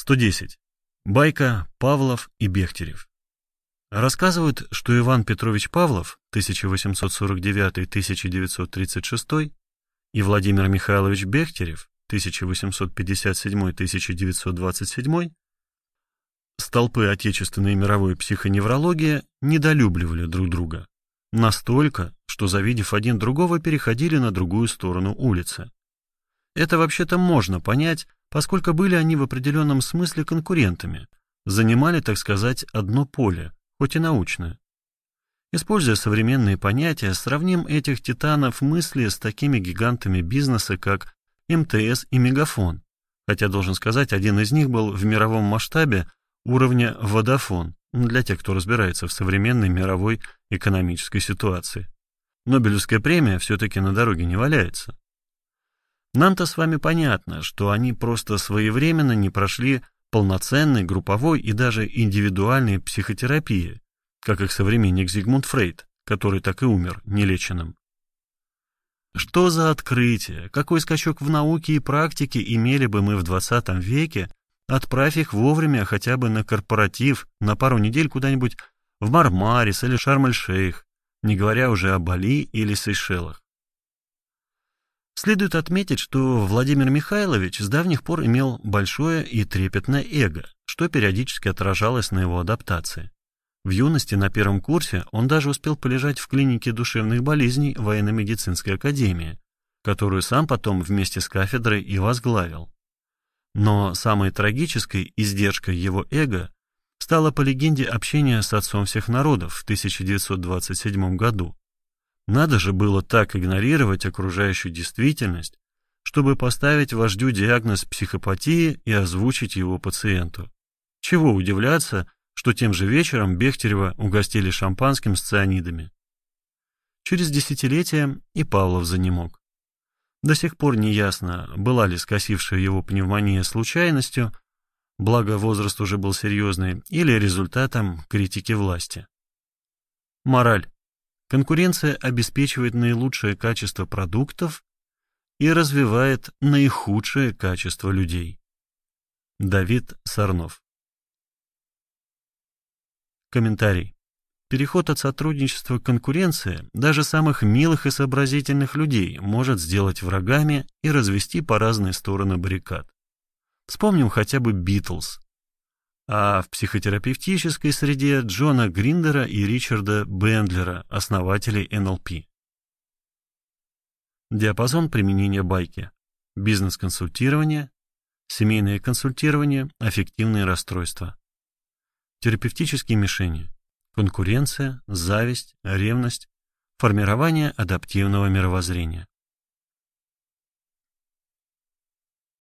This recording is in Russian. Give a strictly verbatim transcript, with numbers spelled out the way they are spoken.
сто десять. Байка Павлов и Бехтерев. Рассказывают, что Иван Петрович Павлов тысяча восемьсот сорок девятый — тысяча девятьсот тридцать шестой и Владимир Михайлович Бехтерев тысяча восемьсот пятьдесят седьмой — тысяча девятьсот двадцать седьмой столпы отечественной и мировой психоневрологии недолюбливали друг друга. Настолько, что, завидев один другого, переходили на другую сторону улицы. Это вообще-то можно понять, поскольку были они в определенном смысле конкурентами, занимали, так сказать, одно поле, хоть и научное. Используя современные понятия, сравним этих титанов мысли с такими гигантами бизнеса, как эм тэ эс и Мегафон, хотя, должен сказать, один из них был в мировом масштабе уровня Водафон, для тех, кто разбирается в современной мировой экономической ситуации. Нобелевская премия все-таки на дороге не валяется. Нам-то с вами понятно, что они просто своевременно не прошли полноценной, групповой и даже индивидуальной психотерапии, как их современник Зигмунд Фрейд, который так и умер нелеченным. Что за открытие, какой скачок в науке и практике имели бы мы в двадцатом веке, отправь их вовремя хотя бы на корпоратив на пару недель куда-нибудь в Мармарис или Шарм-эль-Шейх, не говоря уже о Бали или Сейшелах. Следует отметить, что Владимир Михайлович с давних пор имел большое и трепетное эго, что периодически отражалось на его адаптации. В юности на первом курсе он даже успел полежать в клинике душевных болезней военно-медицинской академии, которую сам потом вместе с кафедрой и возглавил. Но самой трагической издержкой его эго стало, по легенде, общение с отцом всех народов в тысяча девятьсот двадцать седьмом году. Надо же было так игнорировать окружающую действительность, чтобы поставить вождю диагноз психопатии и озвучить его пациенту. Чего удивляться, что тем же вечером Бехтерева угостили шампанским с цианидами. Через десятилетия и Павлов занемог. До сих пор не ясно, была ли скосившая его пневмония случайностью, благо возраст уже был серьезный, или результатом критики власти. Мораль. Конкуренция обеспечивает наилучшее качество продуктов и развивает наихудшее качество людей. Давид Сарнов. Комментарий. Переход от сотрудничества к конкуренции даже самых милых и сообразительных людей может сделать врагами и развести по разные стороны баррикад. Вспомним хотя бы Битлз, а в психотерапевтической среде Джона Гриндера и Ричарда Бендлера, основателей эн эл пи. Диапазон применения байки. Бизнес-консультирование, семейное консультирование, аффективные расстройства. Терапевтические мишени. Конкуренция, зависть, ревность, формирование адаптивного мировоззрения.